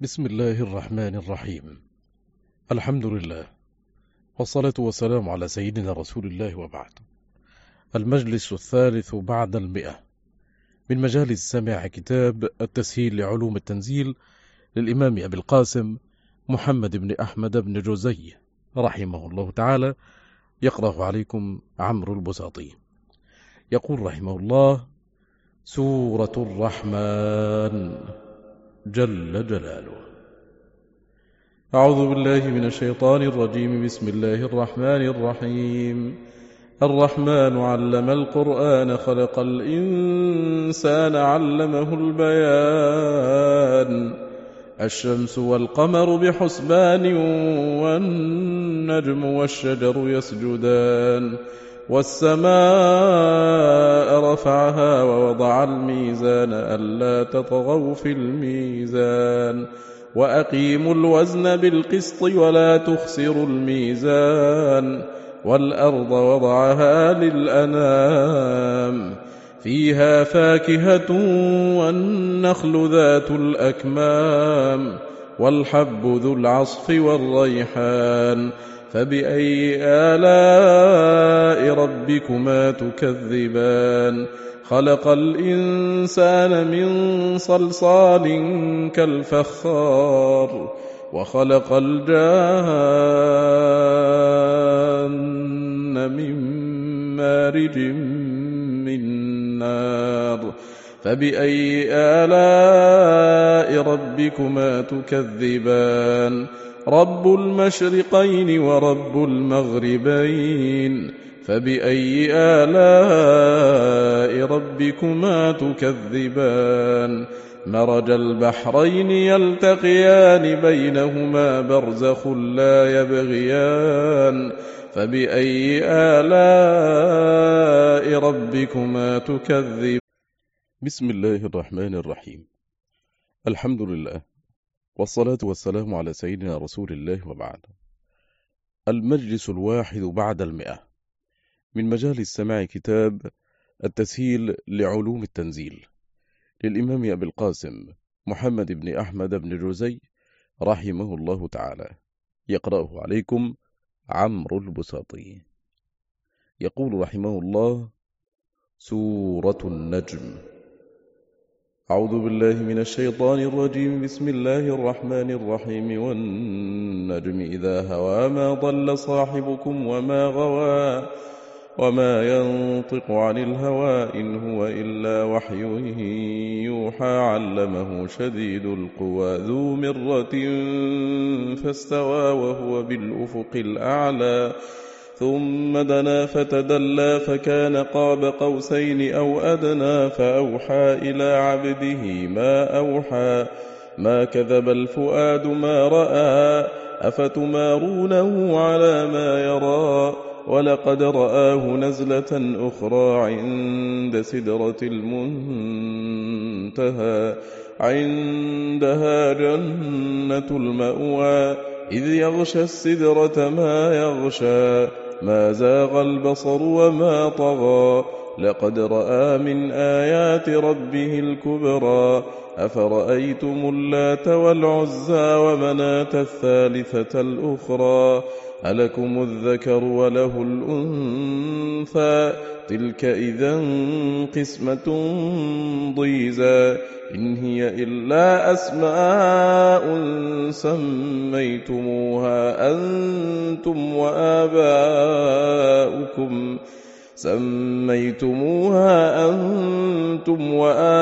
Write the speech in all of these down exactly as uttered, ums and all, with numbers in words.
بسم الله الرحمن الرحيم. الحمد لله، والصلاة والسلام على سيدنا رسول الله، وبعد. المجلس الثالث بعد المئة من مجالس سماع كتاب التسهيل لعلوم التنزيل للإمام أبي القاسم محمد بن أحمد بن جوزي رحمه الله تعالى، يقرأ عليكم عمرو البساطي. يقول رحمه الله: سورة الرحمن جل جلاله. أعوذ بالله من الشيطان الرجيم. بسم الله الرحمن الرحيم. الرحمن علم القرآن خلق الإنسان علمه البيان. الشمس والقمر بحسبان والنجم والشجر يسجدان والسماء رفعها ووضع الميزان ألا تطغوا في الميزان وأقيموا الوزن بالقسط ولا تخسروا الميزان والأرض وضعها للأنام فيها فاكهة والنخل ذات الأكمام والحب ذو العصف والريحان فبأي آلاء ربكما تكذبان خلق الإنسان من صلصال كالفخار وخلق الجان من مارج من نار فبأي آلاء ربكما تكذبان رب المشرقين ورب المغربين فبأي آلاء ربكما تكذبان مرج البحرين يلتقيان بينهما برزخ لا يبغيان فبأي آلاء ربكما تكذبان. بسم الله الرحمن الرحيم. الحمد لله، والصلاة والسلام على سيدنا رسول الله، وبعد. المجلس الواحد بعد المئة من مجالس سماع كتاب التسهيل لعلوم التنزيل للإمام أبي القاسم محمد بن أحمد بن جوزي رحمه الله تعالى، يقرأه عليكم عمرو البساطي. يقول رحمه الله: سورة النجم. أعوذ بالله من الشيطان الرجيم. بسم الله الرحمن الرحيم. والنجم إذا هوى ما ضل صاحبكم وما غوى وما ينطق عن الهوى إن هو إلا وحي يوحى علمه شديد القوى ذو مرة فاستوى وهو بالأفق الأعلى ثم دنا فتدلى فكان قاب قوسين أو أدنى فأوحى إلى عبده ما أوحى ما كذب الفؤاد ما رأى أفتمارونه على ما يرى ولقد رآه نزلة أخرى عند سدرة المنتهى عندها جنة المأوى إذ يغشى السدرة ما يغشى ما زاغ البصر وما طغى لقد رأى من آيات ربه الكبرى أفرأيتم اللات والعزى ومناة الثالثة الأخرى ألكم الذكر وله الأنثى تلك إذا قسمة ضيزى إن هي إلا أسماء سميتموها أنتم وآباؤكم سميتموها أنتم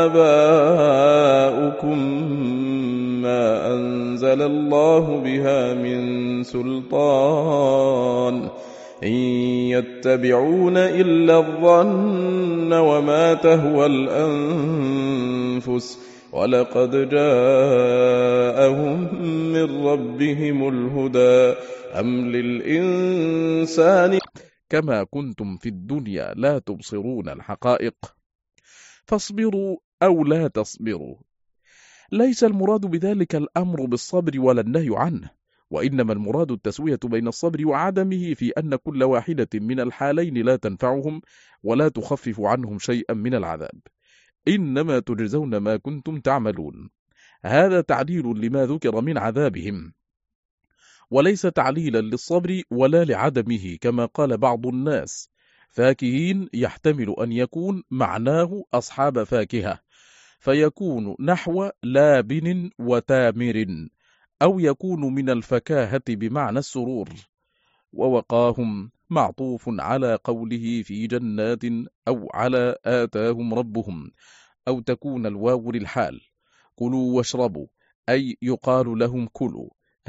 وآباؤكم ما أنزل الله بها من سلطان إن يتبعون إلا الظن وما تهوى الأنفس ولقد جاءهم من ربهم الهدى أم للإنسان كما كنتم في الدنيا لا تبصرون الحقائق فاصبروا أو لا تصبروا. ليس المراد بذلك الأمر بالصبر ولا النهي عنه، وإنما المراد التسوية بين الصبر وعدمه في أن كل واحدة من الحالين لا تنفعهم ولا تخفف عنهم شيئا من العذاب، إنما تجزون ما كنتم تعملون. هذا تعليل لما ذكر من عذابهم، وليس تعليلا للصبر ولا لعدمه كما قال بعض الناس. فاكهين يحتمل أن يكون معناه أصحاب فاكهة، فيكون نحو لابن وتامر، أو يكون من الفكاهة بمعنى السرور. ووقاهم معطوف على قوله في جنات أو على آتاهم ربهم، أو تكون الواو للحال. كلوا واشربوا أي يقال لهم كلوا.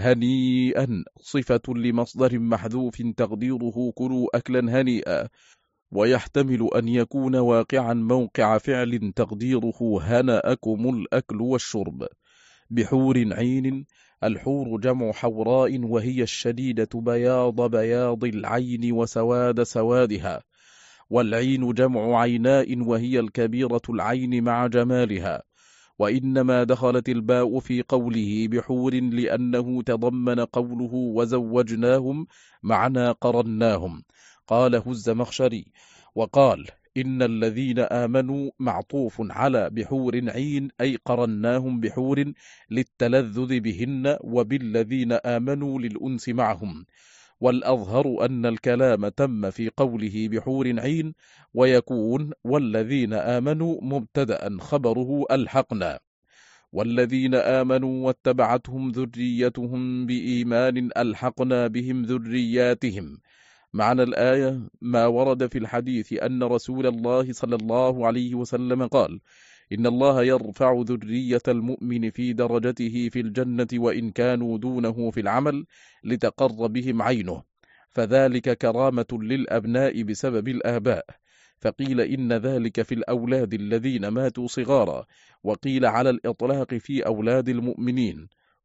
هنيئا صفة لمصدر محذوف تقديره كلوا أكلا هنيئا، ويحتمل أن يكون واقعا موقع فعل تقديره هنأكم الأكل والشرب. بحور عين، الحور جمع حوراء وهي الشديدة بياض بياض العين وسواد سوادها، والعين جمع عيناء وهي الكبيرة العين مع جمالها. وإنما دخلت الباء في قوله بحور لأنه تضمن قوله وزوجناهم معنى قرناهم، قاله الزمخشري. وقال إن الذين آمنوا معطوف على بحور عين أي قرناهم بحور للتلذذ بهن، وبالذين آمنوا للأنس معهم. والأظهر أن الكلام تم في قوله بحور عين، ويكون والذين آمنوا مبتدأ خبره ألحقنا. والذين آمنوا واتبعتهم ذريتهم بإيمان ألحقنا بهم ذرياتهم. معنى الآية ما ورد في الحديث أن رسول الله صلى الله عليه وسلم قال: إن الله يرفع ذرية المؤمن في درجته في الجنة وإن كانوا دونه في العمل لتقر بهم عينه، فذلك كرامة للأبناء بسبب الآباء. فقيل إن ذلك في الأولاد الذين ماتوا صغارا، وقيل على الإطلاق في أولاد المؤمنين،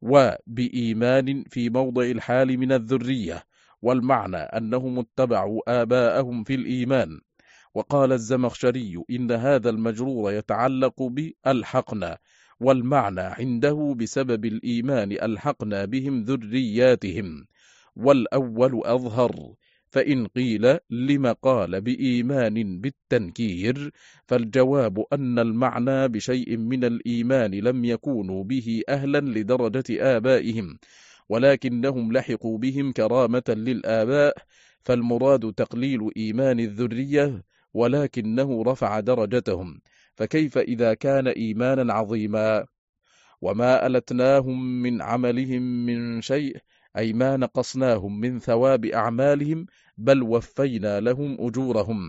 وبإيمان في موضع الحال من الذرية، والمعنى أنهم اتبعوا آباءهم في الإيمان. وقال الزمخشري إن هذا المجرور يتعلق بألحقنا، والمعنى عنده بسبب الإيمان ألحقنا بهم ذرياتهم، والأول أظهر. فإن قيل لما قال بإيمان بالتنكير، فالجواب أن المعنى بشيء من الإيمان لم يكونوا به أهلا لدرجة آبائهم، ولكنهم لحقوا بهم كرامة للآباء، فالمراد تقليل إيمان الذرية، ولكنه رفع درجتهم. فكيف إذا كان إيمانا عظيما؟ وما ألتناهم من عملهم من شيء، أي ما نقصناهم من ثواب أعمالهم، بل وفينا لهم أجورهم.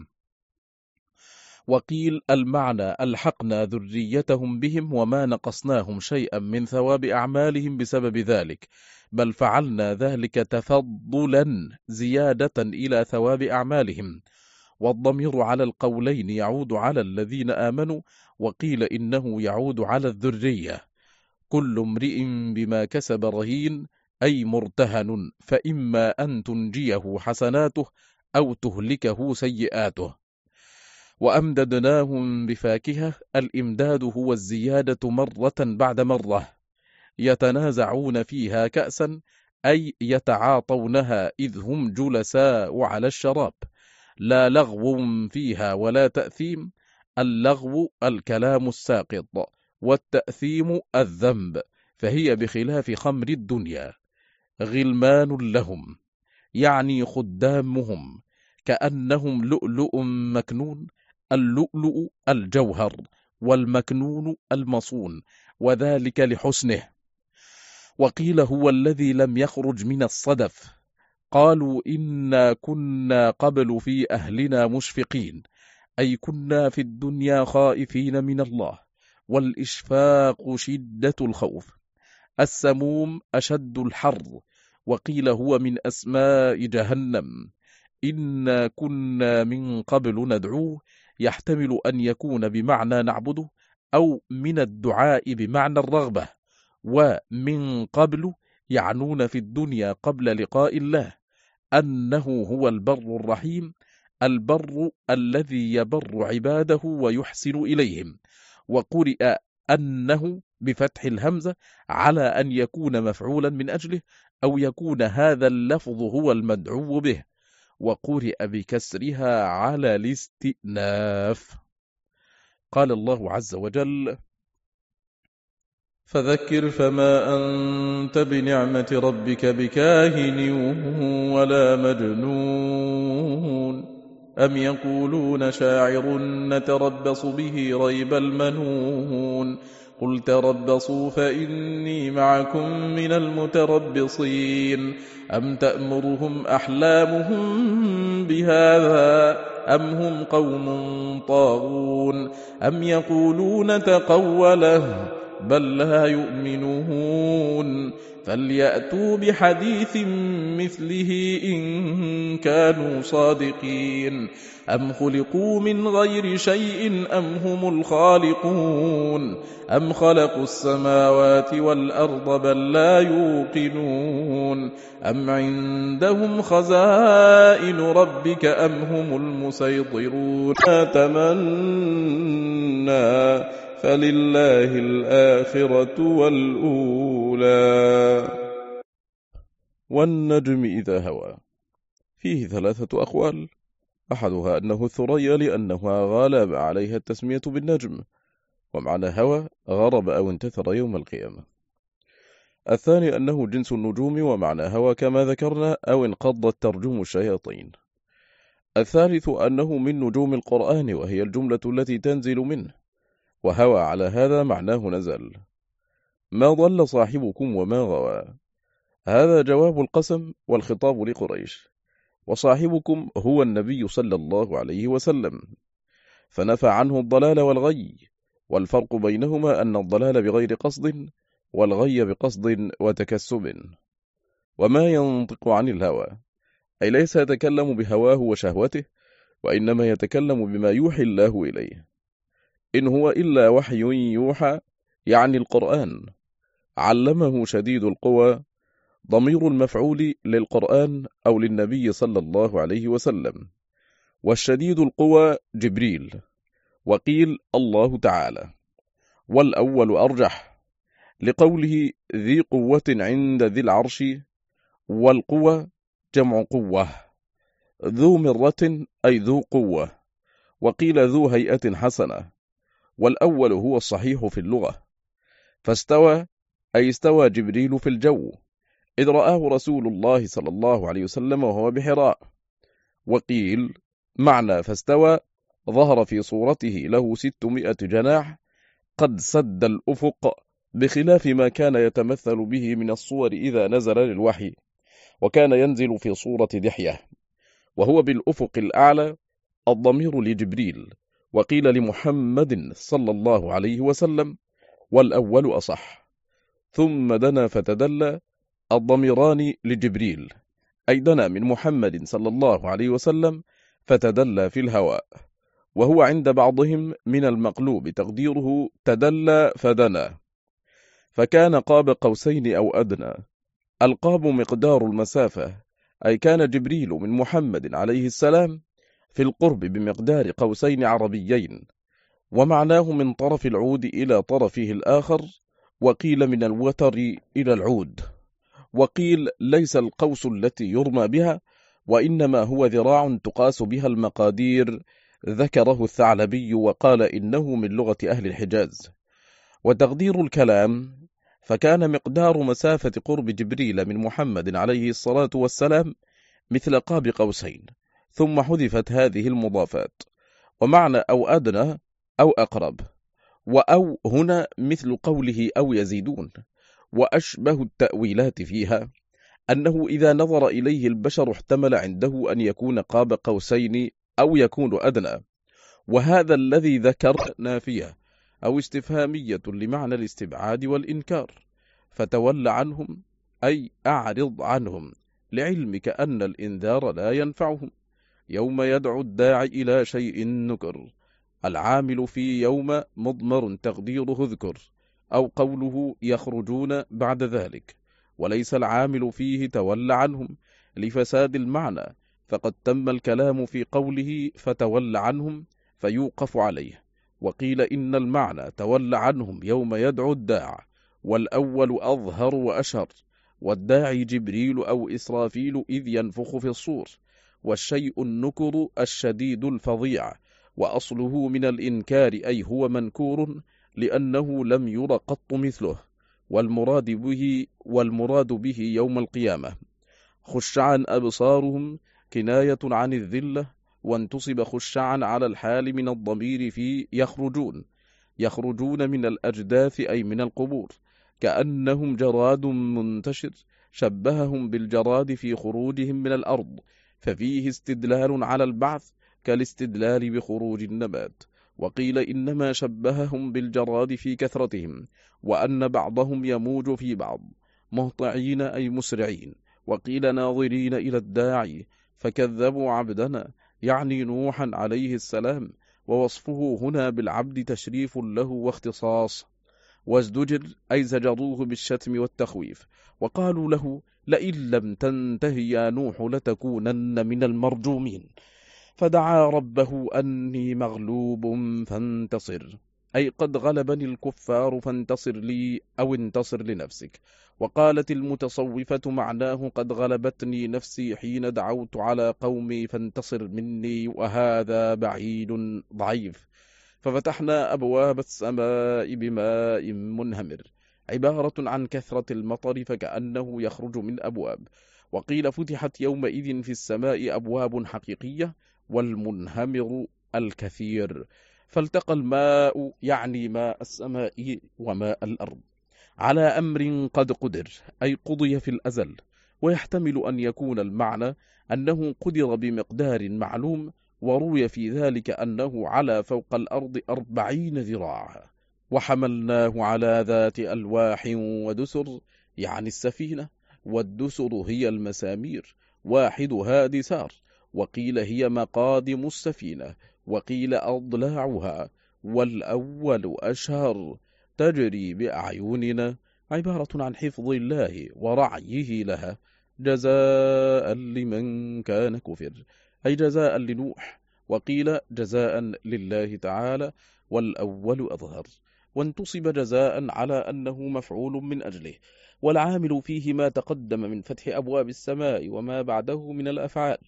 وقيل المعنى ألحقنا ذريتهم بهم وما نقصناهم شيئا من ثواب أعمالهم بسبب ذلك، بل فعلنا ذلك تفضلا زيادة إلى ثواب أعمالهم. والضمير على القولين يعود على الذين آمنوا، وقيل إنه يعود على الذرية. كل امرئ بما كسب رهين، أي مرتهن، فإما أن تنجيه حسناته أو تهلكه سيئاته. وأمددناهم بفاكهة، الإمداد هو الزيادة مرة بعد مرة. يتنازعون فيها كأسا، أي يتعاطونها إذ هم جلساء على الشراب. لا لغو فيها ولا تأثيم، اللغو الكلام الساقط، والتأثيم الذنب، فهي بخلاف خمر الدنيا. غلمان لهم يعني خدامهم، كأنهم لؤلؤ مكنون، اللؤلؤ الجوهر، والمكنون المصون، وذلك لحسنه. وقيل هو الذي لم يخرج من الصدف. قالوا إنا كنا قبل في أهلنا مشفقين، أي كنا في الدنيا خائفين من الله، والإشفاق شدة الخوف. السموم أشد الحر، وقيل هو من أسماء جهنم. إنا كنا من قبل ندعوه، يحتمل أن يكون بمعنى نعبده، أو من الدعاء بمعنى الرغبة. ومن قبل يعنون في الدنيا قبل لقاء الله، أنه هو البر الرحيم، البر الذي يبر عباده ويحسن إليهم. وقرئ أنه بفتح الهمزة على أن يكون مفعولا من أجله، أو يكون هذا اللفظ هو المدعو به، وقرئ بكسرها على الاستئناف. قال الله عز وجل: فذكر فما أنت بنعمة ربك بكاهن ولا مجنون أم يقولون شاعر نتربص به ريب المنون قل تربصوا فإني معكم من المتربصين أم تأمرهم أحلامهم بهذا أم هم قوم طاغون أم يقولون تقوله بل لا يؤمنون فليأتوا بحديث مثله إن كانوا صادقين أم خلقوا من غير شيء أم هم الخالقون أم خلقوا السماوات والأرض بل لا يوقنون أم عندهم خزائن ربك أم هم المسيطرون تمنى فلله الآخرة والأولى. والنجم إذا هوى فيه ثلاثة أقوال، أحدها أنه الثريا لأنها غلب عليها التسمية بالنجم، ومعنى هوى غرب أو انتثر يوم القيامة. الثاني أنه جنس النجوم، ومعنى هوى كما ذكرنا أو انقضت ترجم الشياطين. الثالث أنه من نجوم القرآن، وهي الجملة التي تنزل منه، وهوى على هذا معناه نزل. ما ضل صاحبكم وما غوى، هذا جواب القسم والخطاب لقريش، وصاحبكم هو النبي صلى الله عليه وسلم، فنفى عنه الضلال والغي، والفرق بينهما أن الضلال بغير قصد والغي بقصد وتكسب. وما ينطق عن الهوى أي ليس يتكلم بهواه وشهوته، وإنما يتكلم بما يوحي الله إليه. إن هو إلا وحي يوحى، يعني القرآن. علمه شديد القوى، ضمير المفعول للقرآن أو للنبي صلى الله عليه وسلم، والشديد القوى جبريل، وقيل الله تعالى، والأول أرجح لقوله ذي قوة عند ذي العرش، والقوة جمع قوة، ذو مرة أي ذو قوة، وقيل ذو هيئة حسنة، والأول هو الصحيح في اللغة. فاستوى أي استوى جبريل في الجو إذ رآه رسول الله صلى الله عليه وسلم وهو بحراء. وقيل معنى فاستوى ظهر في صورته له ستمائة جناح قد سد الأفق، بخلاف ما كان يتمثل به من الصور إذا نزل للوحي، وكان ينزل في صورة دحية، وهو بالأفق الأعلى. الضمير لجبريل، وقيل لمحمد صلى الله عليه وسلم، والأول أصح. ثم دنا فتدلى، الضميران لجبريل، أي دنا من محمد صلى الله عليه وسلم فتدلى في الهواء، وهو عند بعضهم من المقلوب تقديره تدلى فدنا، فكان قاب قوسين أو أدنى. القاب مقدار المسافة، أي كان جبريل من محمد عليه السلام في القرب بمقدار قوسين عربيين، ومعناه من طرف العود إلى طرفه الآخر، وقيل من الوتر إلى العود، وقيل ليس القوس التي يرمى بها، وإنما هو ذراع تقاس بها المقادير، ذكره الثعلبي وقال إنه من لغة أهل الحجاز. وتقدير الكلام فكان مقدار مسافة قرب جبريل من محمد عليه الصلاة والسلام مثل قاب قوسين، ثم حذفت هذه المضافات. ومعنى أو أدنى أو أقرب، وأو هنا مثل قوله أو يزيدون. وأشبه التأويلات فيها أنه إذا نظر إليه البشر احتمل عنده أن يكون قاب قوسين أو يكون أدنى، وهذا الذي ذكر نافية أو استفهامية لمعنى الاستبعاد والإنكار. فتول عنهم أي أعرض عنهم، لعلمك أن الإنذار لا ينفعهم. يوم يدعو الداعي إلى شيء نكر، العامل في يوم مضمر تقديره اذكر، أو قوله يخرجون بعد ذلك، وليس العامل فيه تول عنهم لفساد المعنى، فقد تم الكلام في قوله فتول عنهم فيوقف عليه. وقيل إن المعنى تول عنهم يوم يدعو الداع، والأول أظهر وأشهر، والداعي جبريل أو إسرافيل إذ ينفخ في الصور، والشيء النكر الشديد الفظيع، وأصله من الإنكار أي هو منكور لأنه لم ير قط مثله، والمراد به, والمراد به يوم القيامة. خشعا أبصارهم كناية عن الذلة، وانتصب خشعا على الحال من الضمير في يخرجون، يخرجون من الأجداث أي من القبور، كأنهم جراد منتشر، شبههم بالجراد في خروجهم من الأرض، ففيه استدلال على البعث كالاستدلال بخروج النبات. وقيل إنما شبههم بالجراد في كثرتهم، وأن بعضهم يموج في بعض، مهطعين أي مسرعين. وقيل ناظرين إلى الداعي، فكذبوا عبدنا يعني نوحا عليه السلام، ووصفه هنا بالعبد تشريف له واختصاص. وازدجر أي زجروه بالشتم والتخويف، وقالوا له لئن لم تنته يا نوح لتكونن من المرجومين. فدعا ربه أني مغلوب فانتصر، أي قد غلبني الكفار فانتصر لي أو انتصر لنفسك. وقالت المتصوفة معناه قد غلبتني نفسي حين دعوت على قومي فانتصر مني، وهذا بعيد ضعيف. ففتحنا أبواب السماء بماء منهمر، عبارة عن كثرة المطر فكأنه يخرج من أبواب. وقيل فتحت يومئذ في السماء أبواب حقيقية، والمنهمر الكثير. فالتقى الماء يعني ماء السماء وماء الأرض على أمر قد قدر، أي قضي في الأزل. ويحتمل أن يكون المعنى أنه قدر بمقدار معلوم، وروي في ذلك أنه على فوق الأرض أربعين ذراعا. وحملناه على ذات ألواح ودسر، يعني السفينة، والدسر هي المسامير، واحدها دسار، وقيل هي مقادم السفينة، وقيل أضلاعها، والأول أشهر. تجري بأعيننا، عبارة عن حفظ الله ورعيه لها، جزاء لمن كان كفر، أي جزاء لنوح. وقيل جزاء لله تعالى، والأول أظهر. وانتصب جزاء على أنه مفعول من أجله، والعامل فيه ما تقدم من فتح أبواب السماء وما بعده من الأفعال،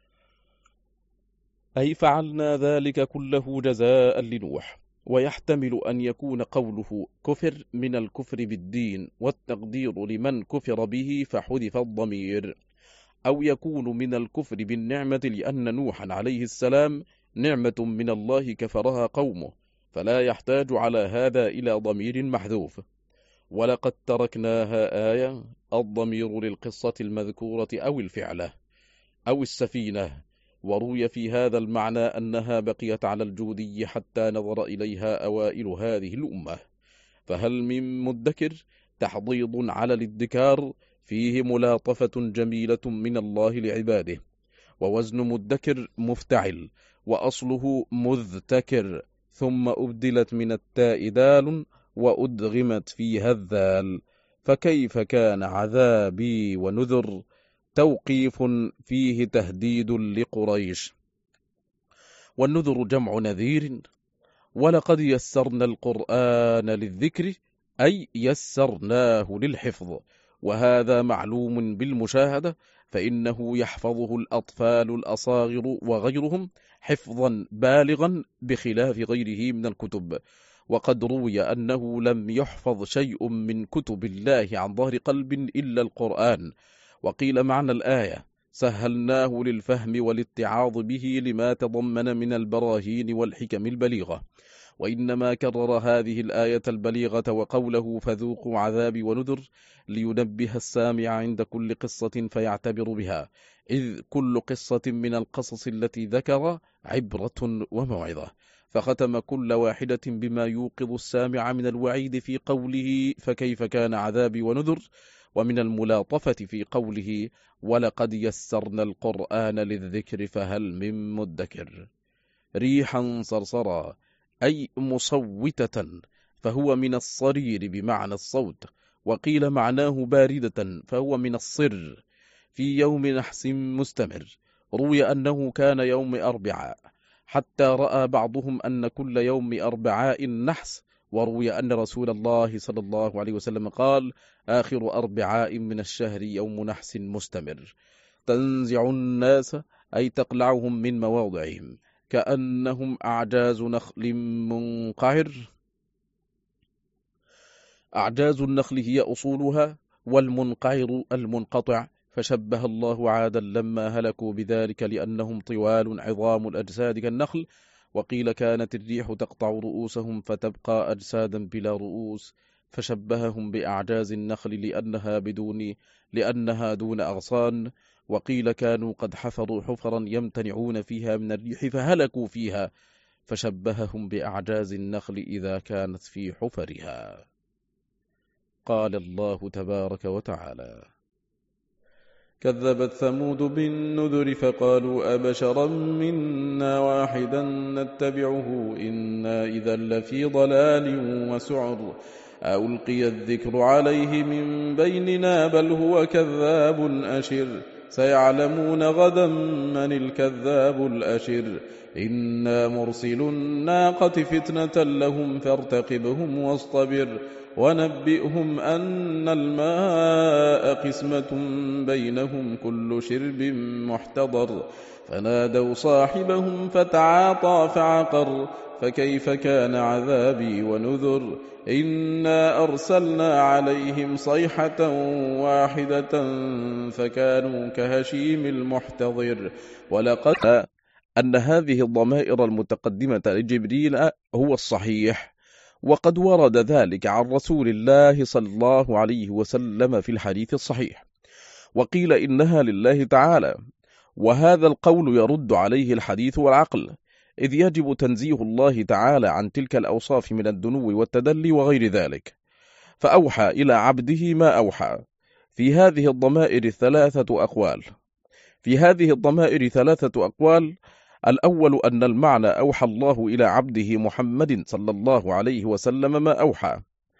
أي فعلنا ذلك كله جزاء لنوح. ويحتمل أن يكون قوله كفر من الكفر بالدين، والتقدير لمن كفر به فحذف الضمير، أو يكون من الكفر بالنعمة لأن نوحا عليه السلام نعمة من الله كفرها قومه، فلا يحتاج على هذا إلى ضمير محذوف. ولقد تركناها آية، الضمير للقصة المذكورة أو الفعلة أو السفينة. وروي في هذا المعنى أنها بقيت على الجودي حتى نظر إليها أوائل هذه الأمة. فهل من مدكر تحضيض على الادكار، فيه ملاطفة جميلة من الله لعباده. ووزن مدكر مفتعل، وأصله مذتكر، ثم أبدلت من التاء دال وأدغمت فيها الذال. فكيف كان عذابي ونذر، توقيف فيه تهديد لقريش. والنذر جمع نذير. ولقد يسرنا القرآن للذكر، أي يسرناه للحفظ، وهذا معلوم بالمشاهدة، فإنه يحفظه الأطفال الأصاغر وغيرهم حفظا بالغا بخلاف غيره من الكتب. وقد روي أنه لم يحفظ شيء من كتب الله عن ظهر قلب إلا القرآن. وقيل معنى الآية سهلناه للفهم والاتعاظ به لما تضمن من البراهين والحكم البليغة. وإنما كرر هذه الآية البليغة وقوله فذوقوا عذابي ونذر لينبه السامع عند كل قصة فيعتبر بها، إذ كل قصة من القصص التي ذكر عبرة وموعظة. فختم كل واحدة بما يوقظ السامع من الوعيد في قوله فكيف كان عذابي ونذر، ومن الملاطفة في قوله ولقد يسرنا القرآن للذكر فهل من مدكر. ريحا صرصرا، أي مصوتة، فهو من الصرير بمعنى الصوت. وقيل معناه باردة، فهو من الصر. في يوم نحس مستمر، روي أنه كان يوم أربعاء، حتى رأى بعضهم أن كل يوم أربعاء نحس. وروي أن رسول الله صلى الله عليه وسلم قال آخر أربعاء من الشهر يوم نحس مستمر. تنزع الناس، أي تقلعهم من مواضعهم، كأنهم أعجاز نخل منقعر، أعجاز النخل هي أصولها، والمنقعر المنقطع، فشبه الله عادا لما هلكوا بذلك لأنهم طوال عظام الأجساد كالنخل. وقيل كانت الريح تقطع رؤوسهم فتبقى أجسادا بلا رؤوس، فشبههم بأعجاز النخل لأنها, بدون لأنها دون أغصان. وقيل كانوا قد حفروا حفرا يمتنعون فيها من الريح فهلكوا فيها، فشبههم بأعجاز النخل إذا كانت في حفرها. قال الله تبارك وتعالى: كذبت ثمود بالنذر فقالوا أبشرا منا واحدا نتبعه إنا إذا لفي ضلال وسعر ألقي الذكر عليه من بيننا بل هو كذاب أشر سيعلمون غدا من الكذاب الأشر إنا مرسل الناقة فتنة لهم فارتقبهم واصطبر ونبئهم أن الماء قسمة بينهم كل شرب محتضر فنادوا صاحبهم فتعاطى فعقر فكيف كان عذابي ونذر إنا أرسلنا عليهم صيحة واحدة فكانوا كهشيم المحتضر. ولقد أن هذه الضمائر المتقدمة لجبريل هو الصحيح، وقد ورد ذلك عن رسول الله صلى الله عليه وسلم في الحديث الصحيح، وقيل إنها لله تعالى، وهذا القول يرد عليه الحديث والعقل، إذ يجب تنزيه الله تعالى عن تلك الأوصاف من الدنو والتدلي وغير ذلك. فأوحى إلى عبده ما أوحى. في هذه الضمائر الثلاثة أقوال في هذه الضمائر ثلاثة أقوال الأول أن المعنى أوحى الله إلى عبده محمد صلى الله عليه وسلم ما أوحى.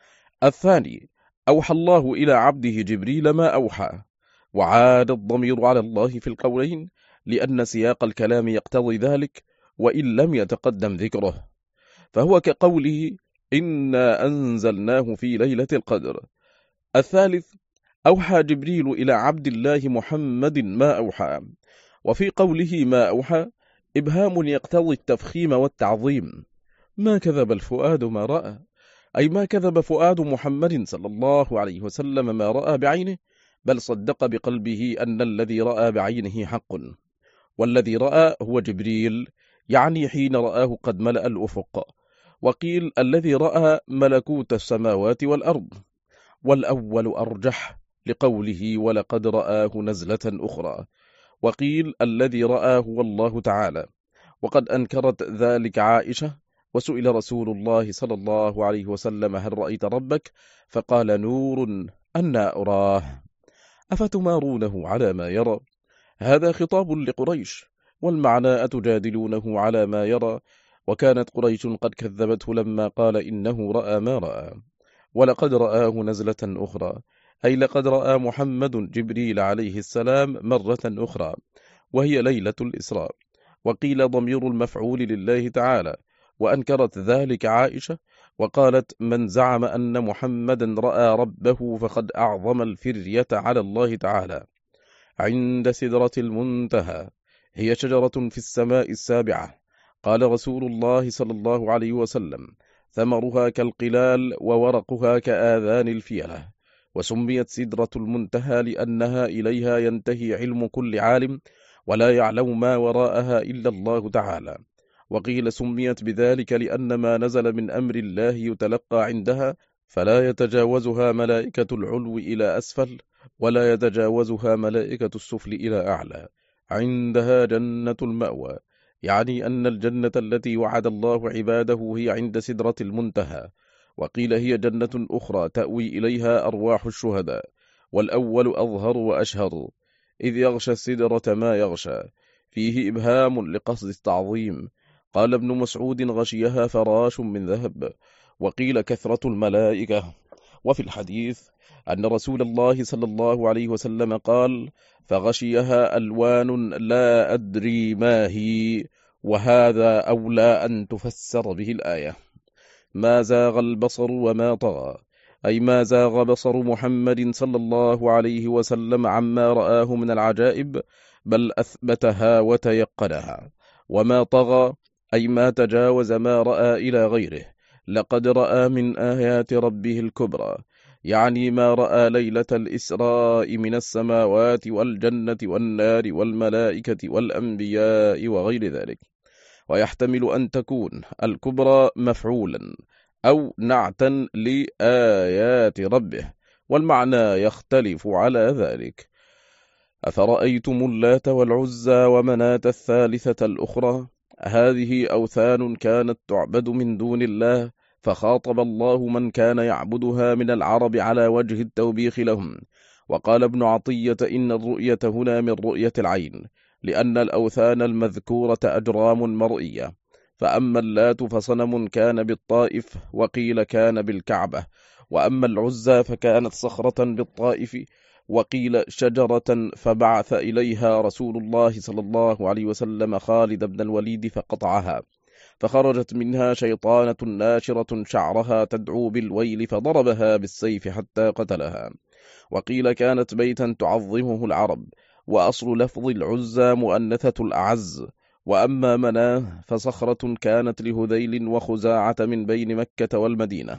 الثاني أوحى الله إلى عبده جبريل ما أوحى. وعاد الضمير على الله في القولين لأن سياق الكلام يقتضي ذلك وإن لم يتقدم ذكره، فهو كقوله إنا أنزلناه في ليلة القدر. الثالث أوحى جبريل إلى عبد الله محمد ما أوحى. وفي قوله ما أوحى إبهام يقتضي التفخيم والتعظيم. ما كذب الفؤاد ما رأى، أي ما كذب فؤاد محمد صلى الله عليه وسلم ما رأى بعينه، بل صدق بقلبه أن الذي رأى بعينه حق. والذي رأى هو جبريل، يعني حين رآه قد ملأ الأفق. وقيل الذي رأى ملكوت السماوات والأرض، والأول أرجح لقوله ولقد رآه نزلة أخرى. وقيل الذي رآه هو الله تعالى، وقد أنكرت ذلك عائشة، وسئل رسول الله صلى الله عليه وسلم هل رأيت ربك؟ فقال نور أنا أراه أفتمارونه على ما يرى. هذا خطاب لقريش، والمعنى أتجادلونه على ما يرى، وكانت قريش قد كذبته لما قال إنه رأى ما رأى. ولقد رآه نزلة أخرى، أي لقد رأى محمد جبريل عليه السلام مرة أخرى، وهي ليلة الإسراء. وقيل ضمير المفعول لله تعالى، وأنكرت ذلك عائشة، وقالت من زعم أن محمدا رأى ربه فقد أعظم الفرية على الله تعالى. عند سدرة المنتهى، هي شجرة في السماء السابعة. قال رسول الله صلى الله عليه وسلم ثمرها كالقلال وورقها كآذان الفيلة. وسميت سدرة المنتهى لأنها إليها ينتهي علم كل عالم، ولا يعلم ما وراءها إلا الله تعالى. وقيل سميت بذلك لأن ما نزل من أمر الله يتلقى عندها، فلا يتجاوزها ملائكة العلو إلى أسفل، ولا يتجاوزها ملائكة السفل إلى أعلى. عندها جنة المأوى، يعني أن الجنة التي وعد الله عباده هي عند سدرة المنتهى. وقيل هي جنة أخرى تأوي إليها أرواح الشهداء، والأول أظهر وأشهر، إذ يغشى السدرة ما يغشى، فيه إبهام لقصد التعظيم. قال ابن مسعود غشيها فراش من ذهب. وقيل كثرة الملائكة. وفي الحديث أن رسول الله صلى الله عليه وسلم قال فغشيها ألوان لا أدري ما هي، وهذا أولى أن تفسر به الآية. ما زاغ البصر وما طغى، أي ما زاغ بصر محمد صلى الله عليه وسلم عما رآه من العجائب، بل أثبتها وتيقنها. وما طغى أي ما تجاوز ما رأى إلى غيره، لقد رأى من آيات ربه الكبرى، يعني ما رأى ليلة الإسراء من السماوات والجنة والنار والملائكة والأنبياء وغير ذلك. ويحتمل أن تكون الكبرى مفعولا أو نعتا لآيات ربه، والمعنى يختلف على ذلك. أفرأيتم اللات والعزى ومناة الثالثة الأخرى، هذه أوثان كانت تعبد من دون الله، فخاطب الله من كان يعبدها من العرب على وجه التوبيخ لهم. وقال ابن عطية إن الرؤية هنا من رؤية العين، لأن الأوثان المذكورة أجرام مرئية، فأما اللات فصنم كان بالطائف، وقيل كان بالكعبة، وأما العزى فكانت صخرة بالطائف، وقيل شجرة، فبعث إليها رسول الله صلى الله عليه وسلم خالد بن الوليد فقطعها، فخرجت منها شيطانة ناشرة شعرها تدعو بالويل، فضربها بالسيف حتى قتلها. وقيل كانت بيتا تعظمه العرب، وأصل لفظ العزى مؤنثة الأعز. وأما مناه فصخرة كانت لهذيل وخزاعة من بين مكة والمدينة.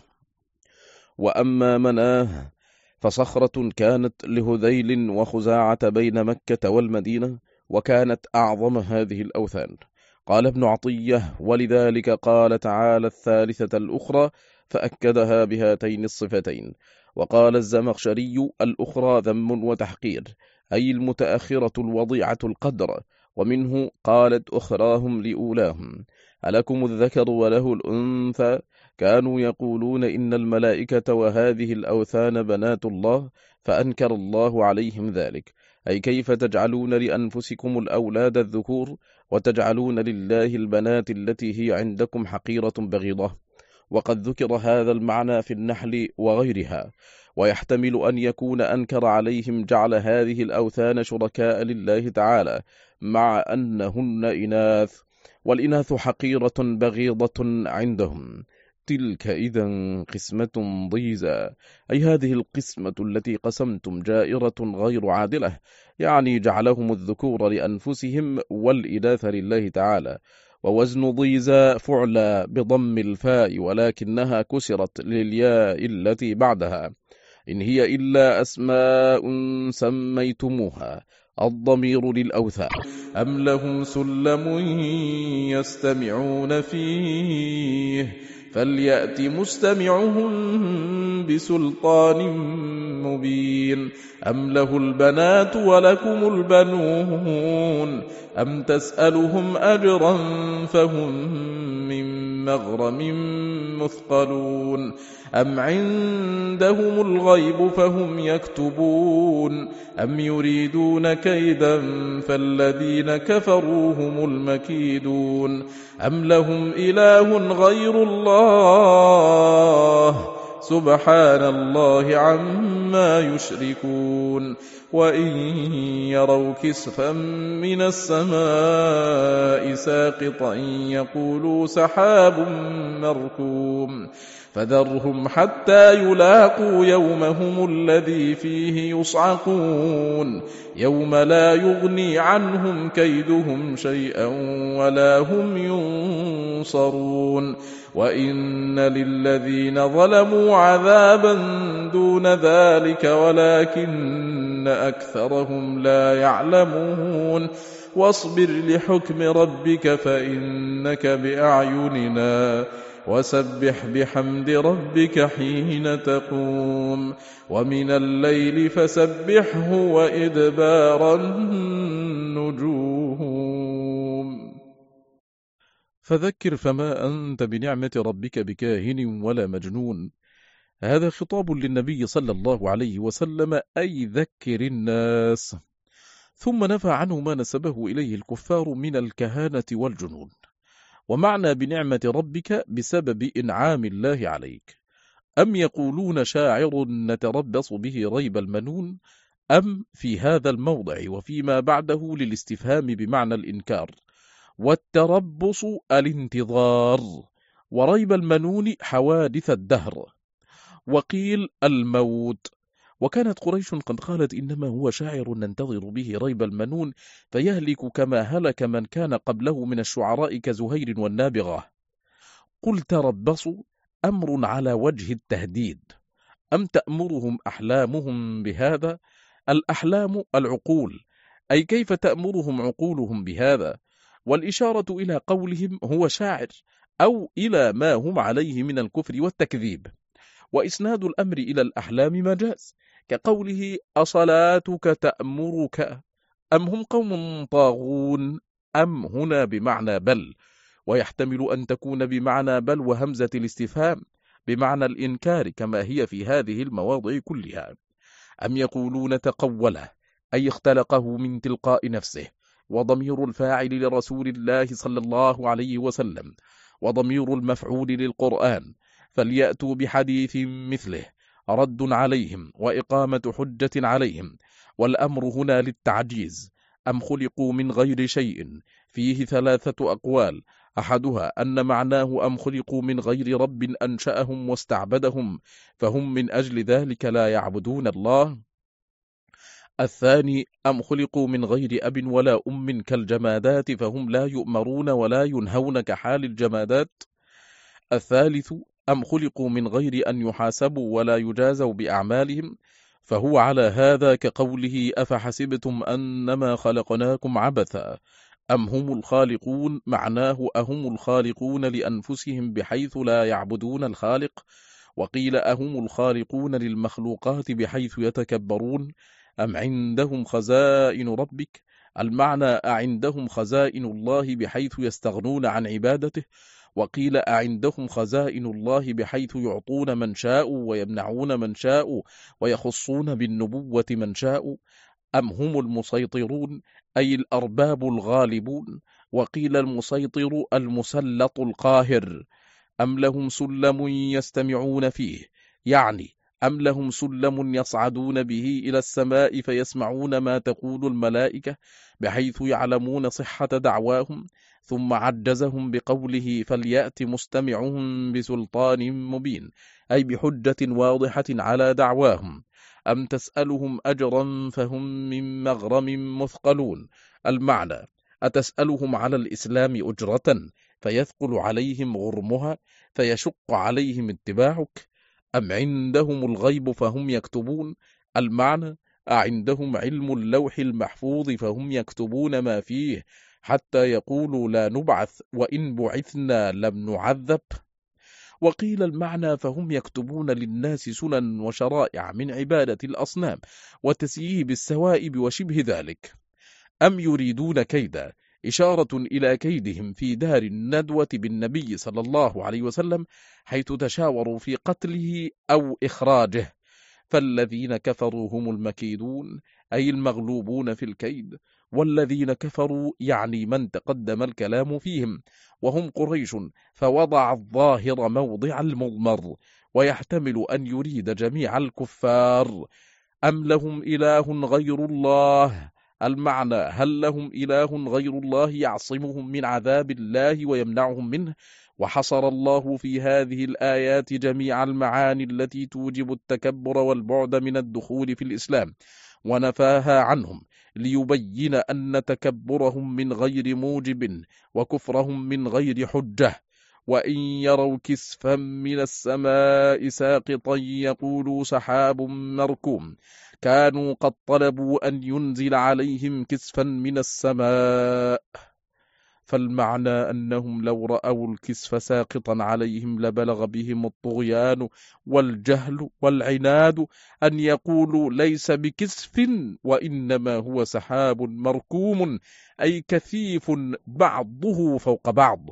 وأما مناه فصخرة كانت لهذيل وخزاعة بين مكة والمدينة، وكانت أعظم هذه الأوثان. قال ابن عطية: ولذلك قال تعالى الثالثة الأخرى، فأكدها بهاتين الصفتين. وقال الزمخشري: الأخرى ذم وتحقير، أي المتأخرة الوضيعة القدر. ومنه قالت أخراهم لأولاهم: ألكم الذكر وله الأنثى؟ كانوا يقولون إن الملائكة وهذه الأوثان بنات الله، فأنكر الله عليهم ذلك، أي كيف تجعلون لأنفسكم الأولاد الذكور، وتجعلون لله البنات التي هي عندكم حقيرة بغيضة. وقد ذكر هذا المعنى في النحل وغيرها. ويحتمل أن يكون أنكر عليهم جعل هذه الأوثان شركاء لله تعالى، مع أنهن إناث، والإناث حقيرة بغيضة عندهم. تلك إذا قسمة ضيزى، أي هذه القسمة التي قسمتم جائرة غير عادلة، يعني جعلهم الذكور لأنفسهم والإناث لله تعالى. ووزن ضيزى فعلى بضم الفاء، ولكنها كسرت للياء التي بعدها، إن هي إلا أسماء سميتموها، الضمير للأوثان. أم لهم سلم يستمعون فيه، فليأت مستمعهم بسلطان مبين. أم له البنات ولكم البنون، أم تسألهم أجرا فهم من مغرم مثقلون. أم عندهم الغيب فهم يكتبون، أم يريدون كيدا فالذين كفروا هم المكيدون. أم لهم إله غير الله، سبحان الله عما يشركون. وإن يروا كسفا من السماء ساقطا يقولوا سحاب مركوم، فذرهم حتى يلاقوا يومهم الذي فيه يصعقون، يوم لا يغني عنهم كيدهم شيئا ولا هم ينصرون. وإن للذين ظلموا عذابا دون ذلك ولكن أكثرهم لا يعلمون. واصبر لحكم ربك فإنك بأعيننا، وسبح بحمد ربك حين تقوم، ومن الليل فسبحه وإدبار النجوم. فذكر فما أنت بنعمة ربك بكاهن ولا مجنون. هذا خطاب للنبي صلى الله عليه وسلم، أي ذكر الناس. ثم نفى عنه ما نسبه إليه الكفار من الكهانة والجنون. ومعنى بنعمة ربك بسبب إنعام الله عليك. أم يقولون شاعر نتربص به ريب المنون، أم في هذا الموضع وفيما بعده للاستفهام بمعنى الإنكار، والتربص الانتظار، وريب المنون حوادث الدهر، وقيل الموت. وكانت قريش قد قالت إنما هو شاعر ننتظر به ريب المنون فيهلك كما هلك من كان قبله من الشعراء كزهير والنابغة. قل تربصوا، أمر على وجه التهديد، أم تأمرهم أحلامهم بهذا؟ الأحلام العقول، أي كيف تأمرهم عقولهم بهذا؟ والإشارة إلى قولهم هو شاعر، أو إلى ما هم عليه من الكفر والتكذيب. وإسناد الأمر إلى الأحلام مجاز، كقوله أصلاتك تأمرك، أم هم قوم طاغون، أم هنا بمعنى بل، ويحتمل أن تكون بمعنى بل وهمزة الاستفهام بمعنى الإنكار كما هي في هذه المواضع كلها. أم يقولون تقوله، أي اختلقه من تلقاء نفسه، وضمير الفاعل لرسول الله صلى الله عليه وسلم، وضمير المفعول للقرآن، فليأتوا بحديث مثله، رد عليهم وإقامة حجة عليهم. والأمر هنا للتعجيز. أم خلقوا من غير شيء، فيه ثلاثة أقوال، أحدها أن معناه أم خلقوا من غير رب أنشأهم واستعبدهم فهم من أجل ذلك لا يعبدون الله. الثاني أم خلقوا من غير أب ولا أم كالجمادات فهم لا يؤمرون ولا ينهون كحال الجمادات. الثالث أم خلقوا من غير أن يحاسبوا ولا يجازوا بأعمالهم، فهو على هذا كقوله أفحسبتم أنما خلقناكم عبثا. أم هم الخالقون، معناه أهم الخالقون لأنفسهم بحيث لا يعبدون الخالق. وقيل أهم الخالقون للمخلوقات بحيث يتكبرون. أم عندهم خزائن ربك، المعنى أعندهم خزائن الله بحيث يستغنون عن عبادته. وقيل أعندهم خزائن الله بحيث يعطون من شاء ويمنعون من شاء ويخصون بالنبوة من شاء. أم هم المسيطرون، أي الأرباب الغالبون. وقيل المسيطر المسلط القاهر. أم لهم سلم يستمعون فيه، يعني أم لهم سلم يصعدون به إلى السماء فيسمعون ما تقول الملائكة بحيث يعلمون صحة دعواهم. ثم عجزهم بقوله فليأت مستمعهم بسلطان مبين، أي بحجة واضحة على دعواهم. أم تسألهم أجرا فهم من مغرم مثقلون، المعنى أتسألهم على الإسلام أجرة فيثقل عليهم غرمها فيشق عليهم اتباعك؟ أم عندهم الغيب فهم يكتبون، المعنى أعندهم علم اللوح المحفوظ فهم يكتبون ما فيه حتى يقولوا لا نبعث وإن بعثنا لم نعذب. وقيل المعنى فهم يكتبون للناس سنن وشرائع من عبادة الأصنام وتسييب السوائب وشبه ذلك. أم يريدون كيدا، إشارة إلى كيدهم في دار الندوة بالنبي صلى الله عليه وسلم حيث تشاوروا في قتله أو إخراجه. فالذين كفروا هم المكيدون، أي المغلوبون في الكيد. والذين كفروا يعني من تقدم الكلام فيهم، وهم قريش، فوضع الظاهر موضع المضمر، ويحتمل أن يريد جميع الكفار. أم لهم إله غير الله، المعنى هل لهم إله غير الله يعصمهم من عذاب الله ويمنعهم منه. وحصر الله في هذه الآيات جميع المعاني التي توجب التكبر والبعد من الدخول في الإسلام، ونفاها عنهم ليبين أن تكبرهم من غير موجب وكفرهم من غير حجة. وإن يروا كسفا من السماء ساقطا يقولوا سحاب مركوم، كانوا قد طلبوا أن ينزل عليهم كسفا من السماء. فالمعنى أنهم لو رأوا الكسف ساقطا عليهم لبلغ بهم الطغيان والجهل والعناد أن يقولوا ليس بكسف وإنما هو سحاب مركوم، أي كثيف بعضه فوق بعض.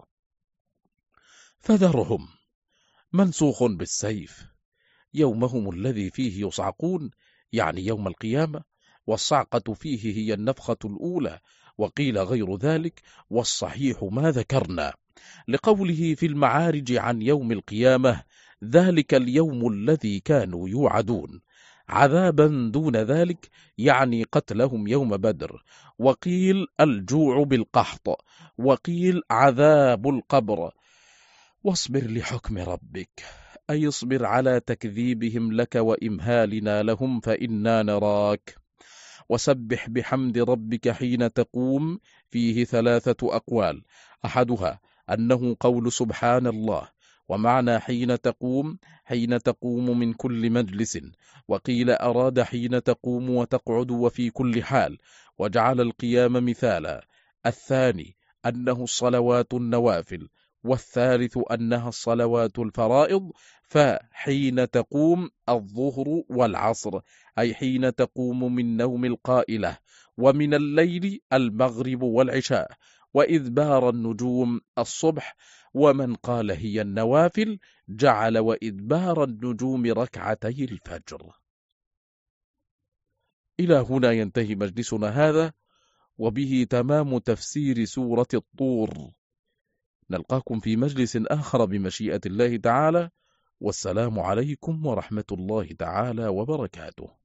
فذرهم منسوخ بالسيف، يومهم الذي فيه يصعقون، يعني يوم القيامة، والصعقة فيه هي النفخة الأولى، وقيل غير ذلك، والصحيح ما ذكرنا، لقوله في المعارج عن يوم القيامة ذلك اليوم الذي كانوا يوعدون، عذابا دون ذلك يعني قتلهم يوم بدر. وقيل الجوع بالقحط، وقيل عذاب القبر. واصبر لحكم ربك، أي اصبر على تكذيبهم لك وإمهالنا لهم فإنا نراك. وسبح بحمد ربك حين تقوم، فيه ثلاثة أقوال، أحدها أنه قول سبحان الله، ومعنى حين تقوم حين تقوم من كل مجلس، وقيل أراد حين تقوم وتقعد وفي كل حال، وجعل القيام مثالا. الثاني أنه الصلوات النوافل، والثالث أنها الصلوات الفرائض. فحين تقوم الظهر والعصر، أي حين تقوم من نوم القائلة، ومن الليل المغرب والعشاء، وإدبار النجوم الصبح. ومن قال هي النوافل جعل وإدبار النجوم ركعتي الفجر. إلى هنا ينتهي مجلسنا هذا، وبه تمام تفسير سورة الطور. نلقاكم في مجلس آخر بمشيئة الله تعالى، والسلام عليكم ورحمة الله تعالى وبركاته.